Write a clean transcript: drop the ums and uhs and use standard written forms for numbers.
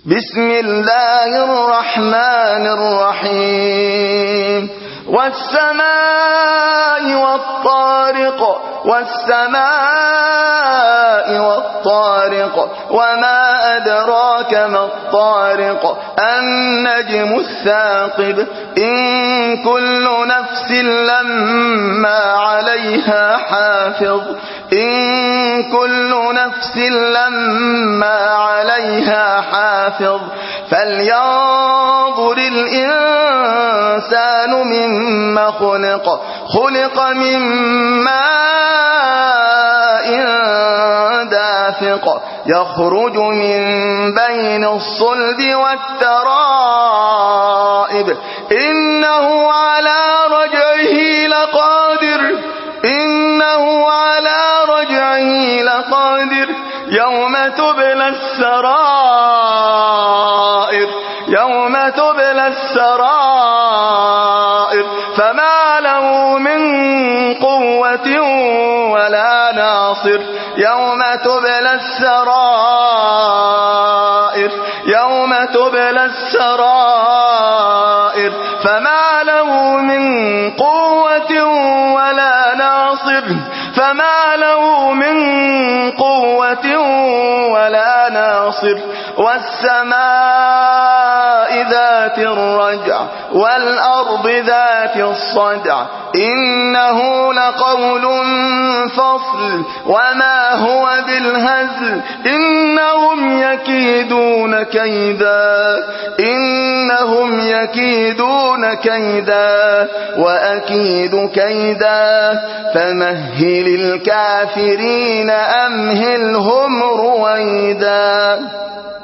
بسم الله الرحمن الرحيم والسماء والطارق والسماء والطارق وما أدراك ما الطارق النجم الثاقب إن كل نفس لما عليها حافظ إن كل نفس لما عليها حافظ فلينظر الإنسان مما خلق من ماء دافق يخرج من بين الصلب والترائب إنه على رجعه لقادر يوم تبلى السرائر فما له من قوة ولا ناصر يوم تبلى السرائر فما له من قوة ولا ناصر والسماء ذات الرجع والأرض ذات الصدع إنه لقول فصل وما هو بالهزل إنهم يكيدون كيدا وأكيد كيدا فمهل الكافرين أمهلهم رويدا.